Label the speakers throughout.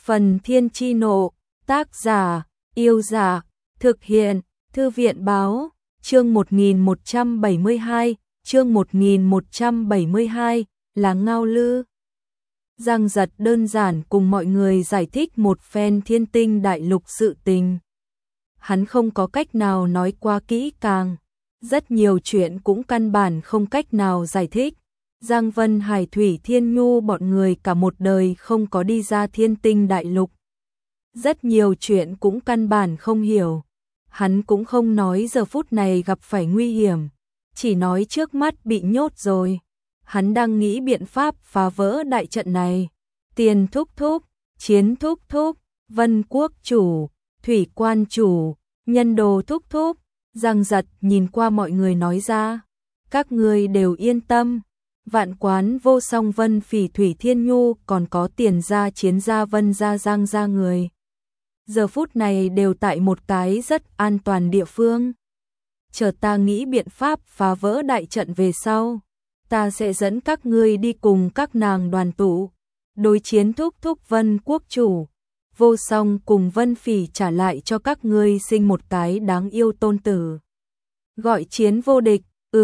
Speaker 1: Phần Thiên Chi Nộ, tác giả, Yêu Giả, thực hiện, Thư viện Báo, chương 1172, chương 1172, là Ngao Lư. Giang Giật đơn giản cùng mọi người giải thích một phen Thiên Tinh Đại Lục sự tình. Hắn không có cách nào nói qua kỹ càng, rất nhiều chuyện cũng căn bản không cách nào giải thích. Giang Vân Hải, Thủy Thiên Nhu bọn người cả một đời không có đi ra Thiên Tinh Đại Lục. Rất nhiều chuyện cũng căn bản không hiểu. Hắn cũng không nói giờ phút này gặp phải nguy hiểm, chỉ nói trước mắt bị nhốt rồi. Hắn đang nghĩ biện pháp phá vỡ đại trận này. Tiền thúc thúc, Chiến thúc thúc, Vân Quốc chủ, Thủy Quan chủ, Nhân Đồ thúc thúc. Giang Giật nhìn qua mọi người nói ra, các ngươi đều yên tâm. Vạn Quán, Vô Song, Vân Phỉ, Thủy Thiên Nhu, còn có Tiền gia, Chiến gia, Vân gia, Giang gia người. Giờ phút này đều tại một cái rất an toàn địa phương. Chờ ta nghĩ biện pháp phá vỡ đại trận về sau, ta sẽ dẫn các ngươi đi cùng các nàng đoàn tụ, đối chiến thúc thúc Vân Quốc chủ. Vô Song cùng Vân Phỉ trả lại cho các ngươi sinh một cái đáng yêu tôn tử. Gọi Chiến vô địch,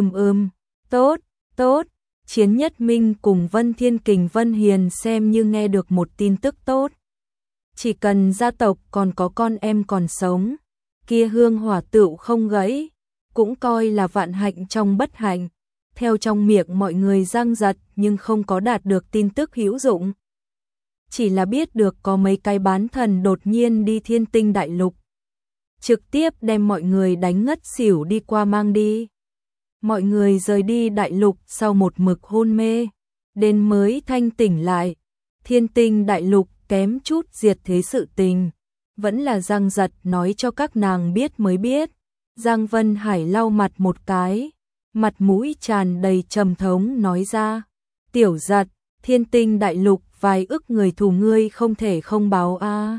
Speaker 1: tốt, tốt. Chiến Nhất Minh cùng Vân Thiên Kình, Vân Hiền xem như nghe được một tin tức tốt. Chỉ cần gia tộc còn có con em còn sống, kia hương hỏa tựu không gãy, cũng coi là vạn hạnh trong bất hạnh. Theo trong miệng mọi người Giang Giật nhưng không có đạt được tin tức hữu dụng. Chỉ là biết được có mấy cái bán thần đột nhiên đi Thiên Tinh Đại Lục, trực tiếp đem mọi người đánh ngất xỉu đi qua mang đi. Mọi người rời đi đại lục sau một mực hôn mê, đến mới thanh tỉnh lại. Thiên Tinh Đại Lục kém chút diệt thế sự tình, vẫn là Giang Giật nói cho các nàng biết mới biết. Giang Vân Hải lau mặt một cái, mặt mũi tràn đầy trầm thống nói ra, Tiểu Giật, Thiên Tinh Đại Lục vài ức người thù ngươi không thể không báo a.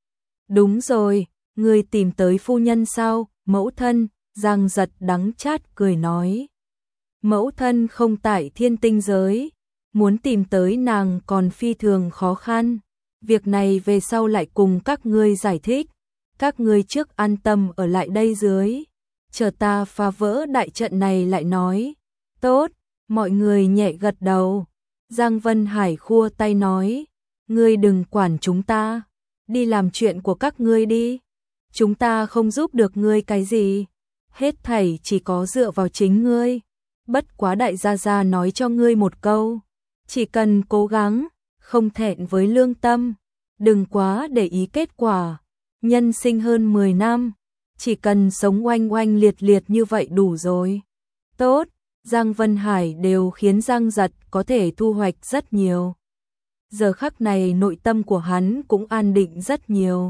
Speaker 1: Đúng rồi, ngươi tìm tới phu nhân sao? Mẫu thân. Giang Giật đắng chát cười nói, mẫu thân không tại Thiên Tinh giới, muốn tìm tới nàng còn phi thường khó khăn. Việc này về sau lại cùng các ngươi giải thích, các ngươi trước an tâm ở lại đây dưới, chờ ta phá vỡ đại trận này lại nói. Tốt, mọi người nhẹ gật đầu. Giang Vân Hải khua tay nói, ngươi đừng quản chúng ta, đi làm chuyện của các ngươi đi, chúng ta không giúp được ngươi cái gì. Hết thảy chỉ có dựa vào chính ngươi. Bất quá đại gia gia nói cho ngươi một câu, chỉ cần cố gắng, không thẹn với lương tâm, đừng quá để ý kết quả. Nhân sinh hơn 10 năm, chỉ cần sống oanh oanh liệt liệt như vậy đủ rồi. Tốt, Giang Vân Hải đều khiến Giang Giật có thể thu hoạch rất nhiều. Giờ khắc này nội tâm của hắn cũng an định rất nhiều.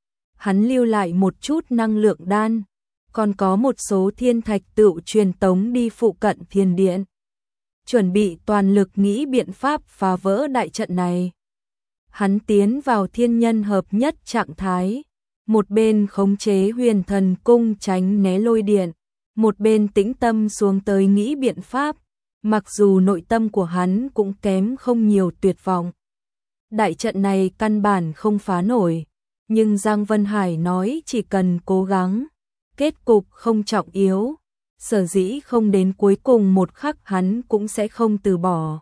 Speaker 1: Hắn lưu lại một chút năng lượng đan, còn có một số thiên thạch tựu truyền tống đi phụ cận thiên điện, chuẩn bị toàn lực nghĩ biện pháp phá vỡ đại trận này. Hắn tiến vào thiên nhân hợp nhất trạng thái, một bên khống chế Huyền Thần Cung tránh né lôi điện, một bên tĩnh tâm xuống tới nghĩ biện pháp. Mặc dù nội tâm của hắn cũng kém không nhiều tuyệt vọng, đại trận này căn bản không phá nổi, nhưng Giang Vân Hải nói chỉ cần cố gắng, kết cục không trọng yếu, sở dĩ không đến cuối cùng một khắc hắn cũng sẽ không từ bỏ.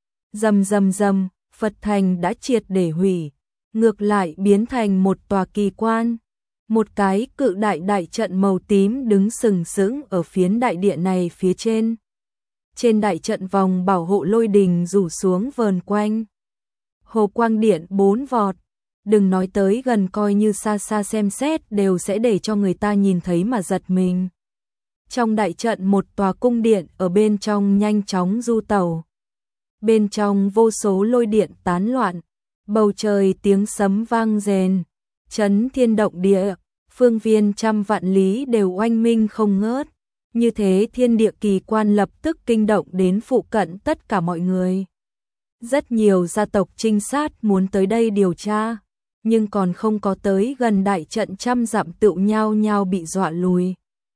Speaker 1: Rầm rầm rầm, Phật Thành đã triệt để hủy, ngược lại biến thành một tòa kỳ quan. Một cái cự đại đại trận màu tím đứng sừng sững ở phiến đại địa này phía trên. Trên đại trận vòng bảo hộ lôi đình rủ xuống vờn quanh. Hồ quang điện 4 vọt. Đừng nói tới gần, coi như xa xa xem xét đều sẽ để cho người ta nhìn thấy mà giật mình. Trong đại trận một tòa cung điện ở bên trong nhanh chóng du tẩu. Bên trong vô số lôi điện tán loạn, bầu trời tiếng sấm vang rền, chấn thiên động địa, phương viên trăm vạn lý đều oanh minh không ngớt. Như thế thiên địa kỳ quan lập tức kinh động đến phụ cận tất cả mọi người. Rất nhiều gia tộc trinh sát muốn tới đây điều tra, nhưng còn không có tới gần đại trận trăm dặm tựu nhao nhao bị dọa lùi.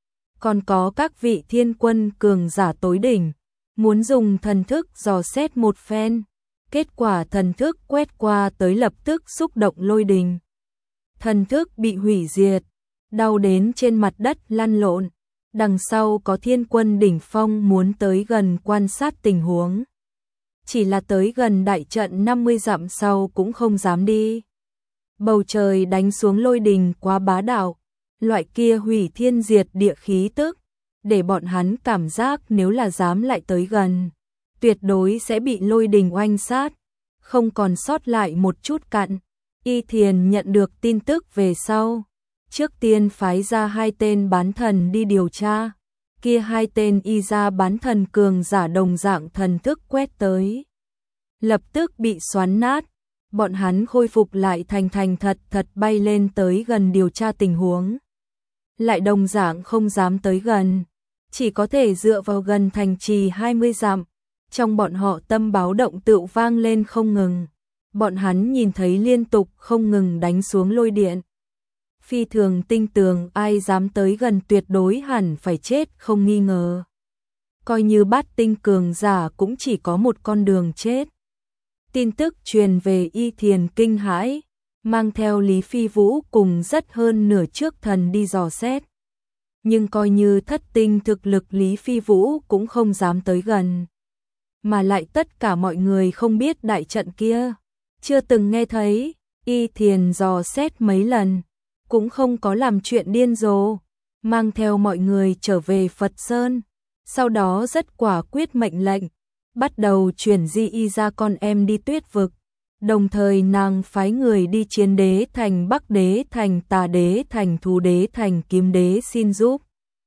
Speaker 1: Còn có các vị thiên quân cường giả tối đỉnh, muốn dùng thần thức dò xét một phen, Kết quả thần thức quét qua tới lập tức xúc động lôi đình. Thần thức bị hủy diệt, đau đến trên mặt đất lăn lộn. Đằng sau có thiên quân đỉnh phong muốn tới gần quan sát tình huống. Chỉ là tới gần đại trận 50 dặm sau cũng không dám đi. Bầu trời đánh xuống lôi đình quá bá đạo, loại kia hủy thiên diệt địa khí tức, để bọn hắn cảm giác nếu là dám lại tới gần, tuyệt đối sẽ bị lôi đình oanh sát, không còn sót lại một chút cặn. Y Thiền nhận được tin tức về sau, trước tiên phái ra 2 tên bán thần đi điều tra, kia 2 tên y gia bán thần cường giả đồng dạng thần thức quét tới. Lập tức bị xoắn nát, bọn hắn khôi phục lại thành thật bay lên tới gần điều tra tình huống. Lại đồng dạng không dám tới gần, chỉ có thể dựa vào gần thành trì 20 dặm, trong bọn họ tâm báo động tự vang lên không ngừng. Bọn hắn nhìn thấy liên tục không ngừng đánh xuống lôi điện. Phi thường tinh tường ai dám tới gần tuyệt đối hẳn phải chết không nghi ngờ. Coi như bát tinh cường giả cũng chỉ có một con đường chết. Tin tức truyền về Y Thiền kinh hãi, mang theo Lý Phi Vũ cùng rất hơn nửa trước thần đi dò xét. Nhưng coi như thất tinh thực lực Lý Phi Vũ cũng không dám tới gần. Mà lại tất cả mọi người không biết đại trận kia, chưa từng nghe thấy. Y Thiền dò xét mấy lần, cũng không có làm chuyện điên rồ, mang theo mọi người trở về Phật Sơn. Sau đó rất quả quyết mệnh lệnh, bắt đầu chuyển di y ra con em đi tuyết vực. Đồng thời nàng phái người đi Chiến Đế Thành, Bắc Đế Thành, Tà Đế Thành, Thú Đế Thành, Kiếm Đế xin giúp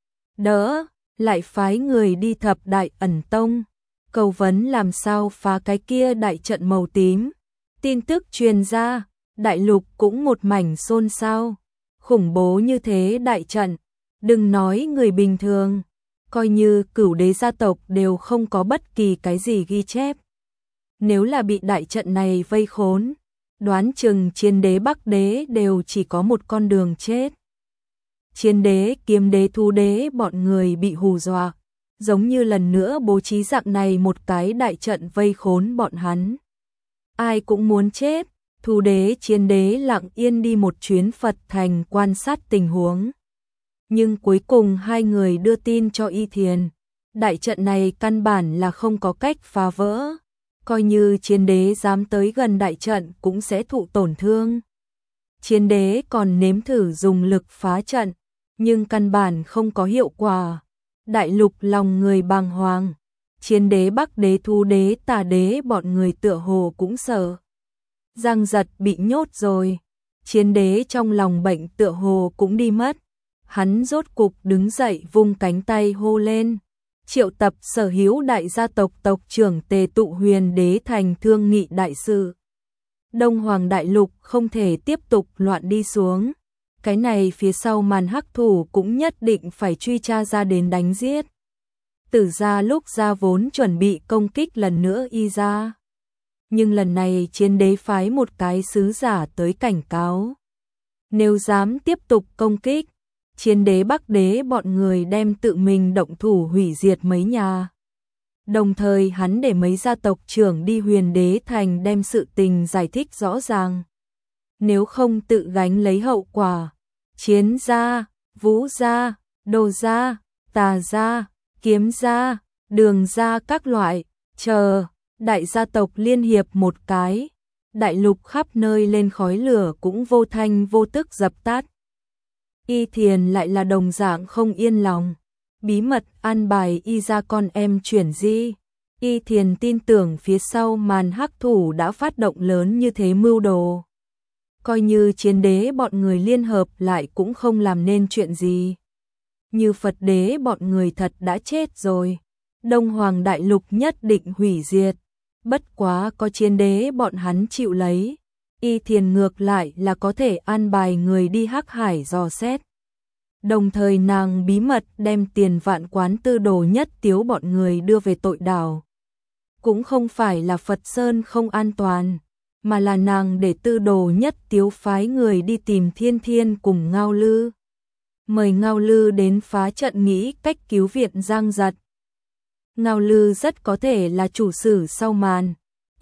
Speaker 1: đỡ, lại phái người đi Thập Đại Ẩn Tông, cầu vấn làm sao phá cái kia đại trận màu tím. Tin tức truyền ra, đại lục cũng một mảnh xôn xao. Khủng bố như thế đại trận, đừng nói người bình thường, coi như Cửu Đế gia tộc đều không có bất kỳ cái gì ghi chép. Nếu là bị đại trận này vây khốn, đoán chừng Chiến Đế, Bắc Đế đều chỉ có một con đường chết. Chiến Đế, Kiếm Đế, Thú Đế bọn người bị hù dọa, giống như lần nữa bố trí dạng này một cái đại trận vây khốn bọn hắn. Ai cũng muốn chết. Thú Đế, Chiến Đế lặng yên đi một chuyến Phật Thành quan sát tình huống. Nhưng cuối cùng 2 người đưa tin cho Y Thiền, đại trận này căn bản là không có cách phá vỡ, coi như Chiến Đế dám tới gần đại trận cũng sẽ thụ tổn thương. Chiến Đế còn nếm thử dùng lực phá trận, nhưng căn bản không có hiệu quả. Đại lục lòng người bàng hoàng, Chiến Đế, Bắc Đế, Thú Đế, Tà Đế bọn người tựa hồ cũng sợ. Giang Giật bị nhốt rồi, Chiến Đế trong lòng bệnh tựa hồ cũng đi mất. Hắn rốt cục đứng dậy vung cánh tay hô lên, triệu tập sở hữu đại gia tộc tộc trưởng tề tụ Huyền Đế Thành thương nghị đại sự. Đông Hoàng đại lục không thể tiếp tục loạn đi xuống, cái này phía sau màn hắc thủ cũng nhất định phải truy tra ra đến đánh giết. Tử gia lúc ra vốn chuẩn bị công kích lần nữa y ra. Nhưng lần này Chiến Đế phái một cái sứ giả tới cảnh cáo. Nếu dám tiếp tục công kích, Chiến Đế, Bắc Đế bọn người đem tự mình động thủ hủy diệt mấy nhà. Đồng thời hắn để mấy gia tộc trưởng đi Huyền Đế Thành đem sự tình giải thích rõ ràng. Nếu không tự gánh lấy hậu quả, Chiến gia, Vũ gia, Đồ gia, Tà gia, Kiếm gia, Đường gia các loại, đại gia tộc liên hiệp một cái, đại lục khắp nơi lên khói lửa cũng vô thanh vô tức dập tắt. Y Thiền lại là đồng dạng không yên lòng, bí mật an bài y ra con em chuyển di. Y Thiền tin tưởng phía sau màn hắc thủ đã phát động lớn như thế mưu đồ. Coi như Chiến Đế bọn người liên hợp lại cũng không làm nên chuyện gì. Như Phật Đế bọn người thật đã chết rồi, Đông Hoàng đại lục nhất định hủy diệt. Bất quá có Chiến Đế bọn hắn chịu lấy, Y Thiền ngược lại là có thể an bài người đi Hắc Hải dò xét. Đồng thời nàng bí mật đem tiền Vạn Quán Tư Đồ Nhất Tiếu bọn người đưa về tội đảo. Cũng không phải là Phật Sơn không an toàn, mà là nàng để Tư Đồ Nhất Tiếu phái người đi tìm Thiên Thiên cùng Ngao Lư. Mời Ngao Lư đến phá trận nghĩ cách cứu viện Giang Giật. Ngao Lư rất có thể là chủ sử sau màn.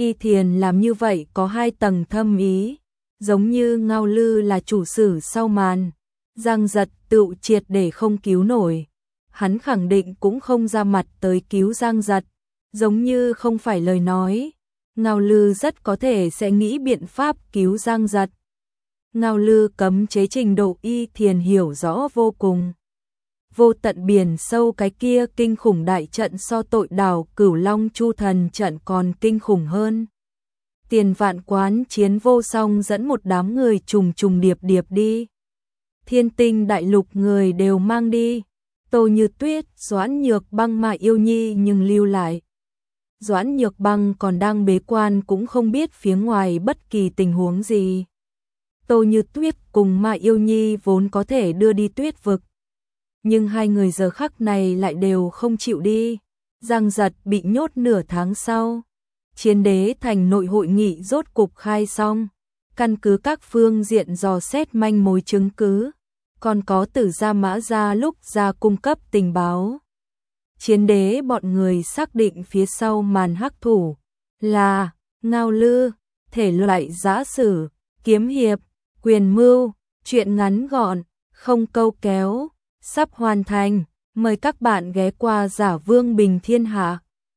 Speaker 1: Y Thiền làm như vậy có hai tầng thâm ý, giống như Ngao Lư là chủ sử sau màn, Giang Giật tự triệt để không cứu nổi. Hắn khẳng định cũng không ra mặt tới cứu Giang Giật, giống như không phải lời nói. Ngao Lư rất có thể sẽ nghĩ biện pháp cứu Giang Giật. Ngao Lư cấm chế trình độ Y Thiền hiểu rõ vô cùng. Vô tận biển sâu cái kia kinh khủng đại trận so tội đảo Cửu Long Chu Thần trận còn kinh khủng hơn. Tiền Vạn Quán chiến vô song dẫn một đám người trùng trùng điệp điệp đi. Thiên Tinh đại lục người đều mang đi. Tô Như Tuyết, Doãn Nhược Băng mà Yêu Nhi nhưng lưu lại. Doãn Nhược Băng còn đang bế quan cũng không biết phía ngoài bất kỳ tình huống gì. Tô Như Tuyết cùng Mà Yêu Nhi vốn có thể đưa đi Tuyết vực, nhưng hai người giờ khắc này lại đều không chịu đi. Giang Giật bị nhốt nửa tháng sau. Chiến Đế Thành nội hội nghị rốt cục khai xong. Căn cứ các phương diện dò xét manh mối chứng cứ, còn có Tử Gia Mã Gia lúc ra cung cấp tình báo. Chiến đế bọn người xác định phía sau màn hắc thủ là Ngao Lư, thể loại giã sử, kiếm hiệp, quyền mưu, truyện ngắn gọn, không câu kéo, sắp hoàn thành. Mời các bạn ghé qua Giả Vương Bình Thiên Hạ.